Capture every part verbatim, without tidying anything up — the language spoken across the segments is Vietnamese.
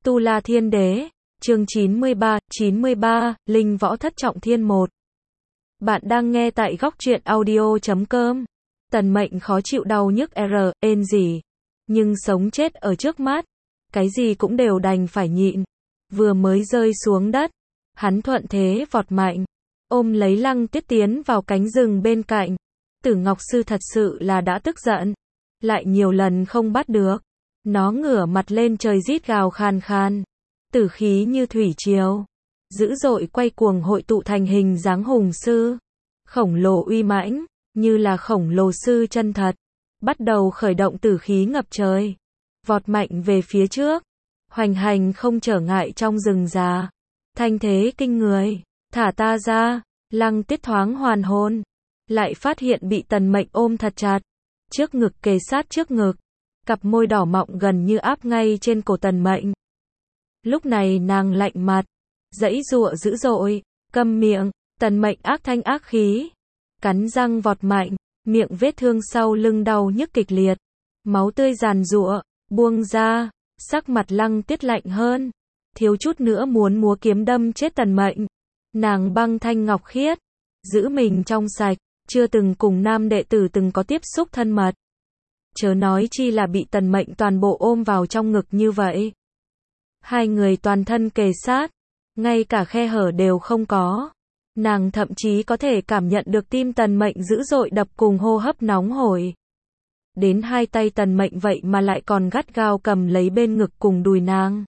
Tu La Thiên Đế, chương chín mươi ba, chín mươi ba, Linh Võ Thất Trọng Thiên một. Bạn đang nghe tại góc truyện audio chấm com. Tần Mệnh khó chịu đau nhức r, ên gì. Nhưng sống chết ở trước mắt. Cái gì cũng đều đành phải nhịn. Vừa mới rơi xuống đất. Hắn thuận thế vọt mạnh. Ôm lấy Lăng Tiết tiến vào cánh rừng bên cạnh. Tử Ngọc Sư thật sự là đã tức giận. Lại nhiều lần không bắt được. Nó ngửa mặt lên trời rít gào khàn khàn. Tử khí như thủy triều. Dữ dội quay cuồng hội tụ thành hình dáng hùng sư. Khổng lồ uy mãnh, như là khổng lồ sư chân thật. Bắt đầu khởi động tử khí ngập trời. Vọt mạnh về phía trước. Hoành hành không trở ngại trong rừng già. Thanh thế kinh người. Thả ta ra. Lăng Tiết thoáng hoàn hồn. Lại phát hiện bị Tần Mệnh ôm thật chặt. Trước ngực kề sát trước ngực. Cặp môi đỏ mọng gần như áp ngay trên cổ Tần Mệnh. Lúc này nàng lạnh mặt. Giãy giụa dữ dội. Câm miệng. Tần Mệnh ác thanh ác khí. Cắn răng vọt mạnh. Miệng vết thương sau lưng đau nhức kịch liệt. Máu tươi giàn giụa. Buông ra. Sắc mặt Lăng Tiết lạnh hơn. Thiếu chút nữa muốn múa kiếm đâm chết Tần Mệnh. Nàng băng thanh ngọc khiết. Giữ mình trong sạch. Chưa từng cùng nam đệ tử từng có tiếp xúc thân mật. Chớ nói chi là bị Tần Mệnh toàn bộ ôm vào trong ngực như vậy. Hai người toàn thân kề sát. Ngay cả khe hở đều không có. Nàng thậm chí có thể cảm nhận được tim Tần Mệnh dữ dội đập cùng hô hấp nóng hổi. Đến hai tay Tần Mệnh vậy mà lại còn gắt gao cầm lấy bên ngực cùng đùi nàng.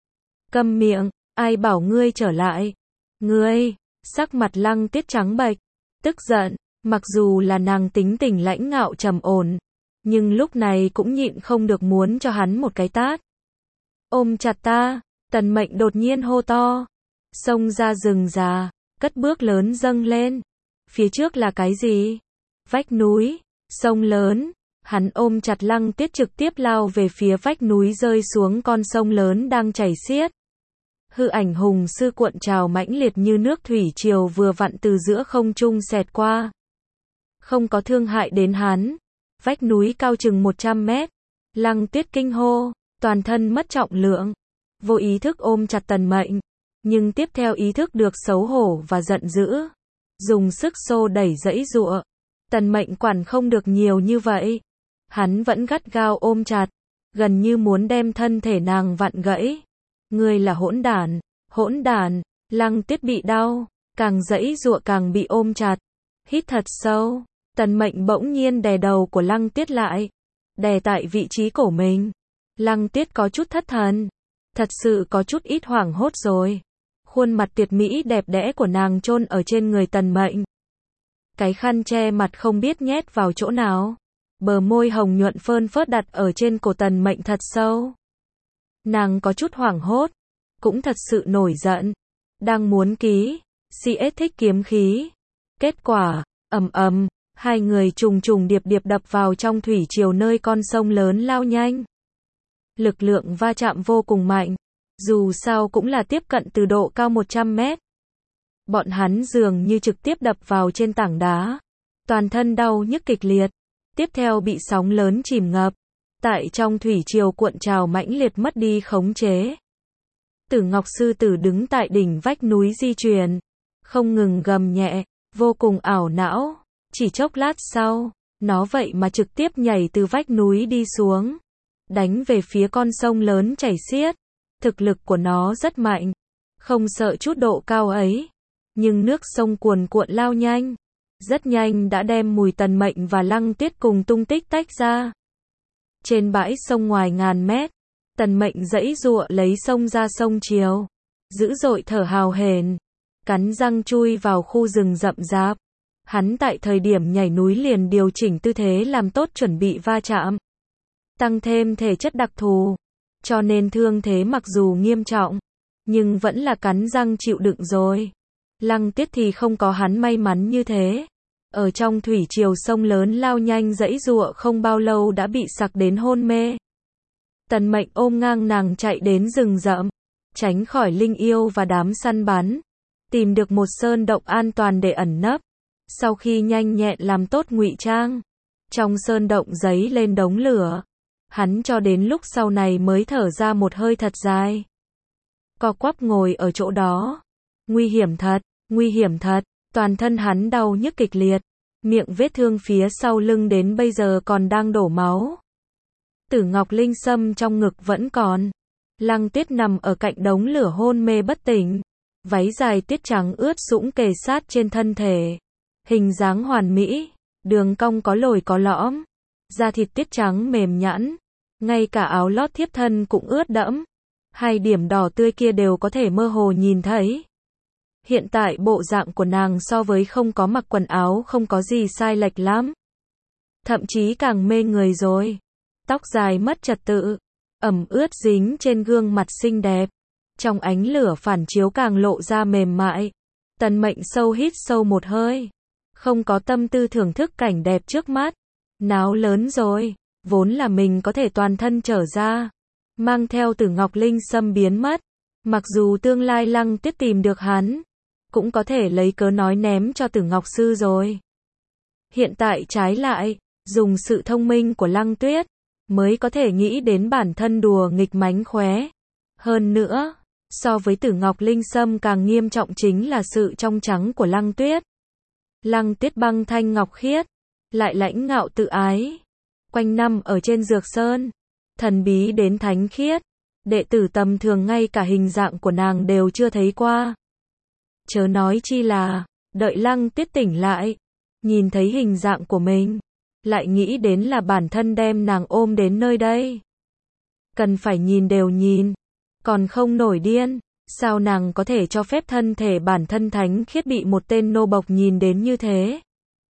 Câm miệng, ai bảo ngươi trở lại. Ngươi, sắc mặt Lăng Tiết trắng bệch. Tức giận, mặc dù là nàng tính tình lãnh ngạo trầm ổn. Nhưng lúc này cũng nhịn không được muốn cho hắn một cái tát. Ôm chặt ta, Tần Mệnh đột nhiên hô to. Xông ra rừng già, cất bước lớn dâng lên. Phía trước là cái gì? Vách núi, sông lớn. Hắn ôm chặt Lăng Tiết trực tiếp lao về phía vách núi rơi xuống con sông lớn đang chảy xiết. Hư ảnh hùng sư cuộn trào mãnh liệt như nước thủy triều vừa vặn từ giữa không trung xẹt qua. Không có thương hại đến hắn. Vách núi cao chừng một trăm mét. Lăng Tiết kinh hô, toàn thân mất trọng lượng. Vô ý thức ôm chặt Tần Mệnh. Nhưng tiếp theo ý thức được xấu hổ và giận dữ. Dùng sức xô đẩy giãy giụa. Tần Mệnh quản không được nhiều như vậy. Hắn vẫn gắt gao ôm chặt. Gần như muốn đem thân thể nàng vặn gãy. Ngươi là hỗn đản, hỗn đản. Lăng Tiết bị đau. Càng giãy giụa càng bị ôm chặt. Hít thật sâu. Tần Mệnh bỗng nhiên đè đầu của Lăng Tiết lại. Đè tại vị trí cổ mình. Lăng Tiết có chút thất thần. Thật sự có chút ít hoảng hốt rồi. Khuôn mặt tuyệt mỹ đẹp đẽ của nàng chôn ở trên người Tần Mệnh. Cái khăn che mặt không biết nhét vào chỗ nào. Bờ môi hồng nhuận phơn phớt đặt ở trên cổ Tần Mệnh thật sâu. Nàng có chút hoảng hốt. Cũng thật sự nổi giận. Đang muốn ký. xê ét thích kiếm khí. Kết quả, ầm ầm. Hai người trùng trùng điệp điệp đập vào trong thủy triều nơi con sông lớn lao nhanh. Lực lượng va chạm vô cùng mạnh. Dù sao cũng là tiếp cận từ độ cao một trăm mét. Bọn hắn dường như trực tiếp đập vào trên tảng đá. Toàn thân đau nhức kịch liệt. Tiếp theo bị sóng lớn chìm ngập. Tại trong thủy triều cuộn trào mãnh liệt mất đi khống chế. Tử Ngọc Sư Tử đứng tại đỉnh vách núi di chuyển. Không ngừng gầm nhẹ. Vô cùng ảo não. Chỉ chốc lát sau, nó vậy mà trực tiếp nhảy từ vách núi đi xuống. Đánh về phía con sông lớn chảy xiết. Thực lực của nó rất mạnh. Không sợ chút độ cao ấy. Nhưng nước sông cuồn cuộn lao nhanh. Rất nhanh đã đem Mùi Tần Mệnh và Lăng Tiết cùng tung tích tách ra. Trên bãi sông ngoài ngàn mét. Tần Mệnh giãy giụa lấy sông ra sông chiều. Dữ dội thở hào hển. Cắn răng chui vào khu rừng rậm rạp. Hắn tại thời điểm nhảy núi liền điều chỉnh tư thế làm tốt chuẩn bị va chạm. Tăng thêm thể chất đặc thù. Cho nên thương thế mặc dù nghiêm trọng. Nhưng vẫn là cắn răng chịu đựng rồi. Lăng Tiết thì không có hắn may mắn như thế. Ở trong thủy triều sông lớn lao nhanh giãy giụa không bao lâu đã bị sặc đến hôn mê. Tần Mệnh ôm ngang nàng chạy đến rừng rậm. Tránh khỏi linh yêu và đám săn bắn. Tìm được một sơn động an toàn để ẩn nấp. Sau khi nhanh nhẹn làm tốt ngụy trang. Trong sơn động giấy lên đống lửa. Hắn cho đến lúc sau này mới thở ra một hơi thật dài. co quắp ngồi ở chỗ đó. Nguy hiểm thật, nguy hiểm thật, toàn thân hắn đau nhức kịch liệt, miệng vết thương phía sau lưng đến bây giờ còn đang đổ máu. Tử Ngọc Linh Sâm trong ngực vẫn còn. Lăng Tuyết nằm ở cạnh đống lửa hôn mê bất tỉnh. Váy dài tuyết trắng ướt sũng kề sát trên thân thể. Hình dáng hoàn mỹ, đường cong có lồi có lõm. Da thịt tuyết trắng mềm nhẵn. Ngay cả áo lót thiếp thân cũng ướt đẫm. Hai điểm đỏ tươi kia đều có thể mơ hồ nhìn thấy. Hiện tại bộ dạng của nàng so với không có mặc quần áo không có gì sai lệch lắm. Thậm chí càng mê người rồi. Tóc dài mất trật tự, ẩm ướt dính trên gương mặt xinh đẹp. Trong ánh lửa phản chiếu càng lộ ra mềm mại. Tần Mệnh sâu hít sâu một hơi. Không có tâm tư thưởng thức cảnh đẹp trước mắt. Náo lớn rồi, vốn là mình có thể toàn thân trở ra. Mang theo Tử Ngọc Linh Sâm biến mất. Mặc dù tương lai Lăng Tuyết tìm được hắn, cũng có thể lấy cớ nói ném cho Tử Ngọc Sư rồi. Hiện tại trái lại, dùng sự thông minh của Lăng Tuyết, mới có thể nghĩ đến bản thân đùa nghịch mánh khóe. Hơn nữa, so với Tử Ngọc Linh Sâm càng nghiêm trọng chính là sự trong trắng của Lăng Tuyết. Lăng Tuyết băng thanh ngọc khiết, lại lãnh ngạo tự ái. Quanh năm ở trên Dược Sơn, thần bí đến thánh khiết. Đệ tử tầm thường ngay cả hình dạng của nàng đều chưa thấy qua. Chớ nói chi là, đợi Lăng Tuyết tỉnh lại, nhìn thấy hình dạng của mình, lại nghĩ đến là bản thân đem nàng ôm đến nơi đây. Cần phải nhìn đều nhìn, còn không nổi điên, sao nàng có thể cho phép thân thể bản thân thánh khiết bị một tên nô bộc nhìn đến như thế?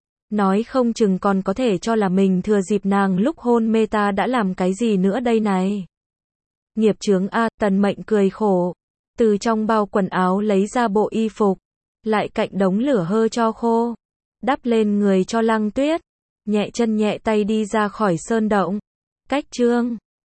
Nói không chừng còn có thể cho là mình thừa dịp nàng lúc hôn mê ta đã làm cái gì nữa đây này. Nghiệp chướng a, Tần Mệnh cười khổ, từ trong bao quần áo lấy ra bộ y phục, lại cạnh đống lửa hơ cho khô, đắp lên người cho Lăng Tuyết, nhẹ chân nhẹ tay đi ra khỏi sơn động. Cách chương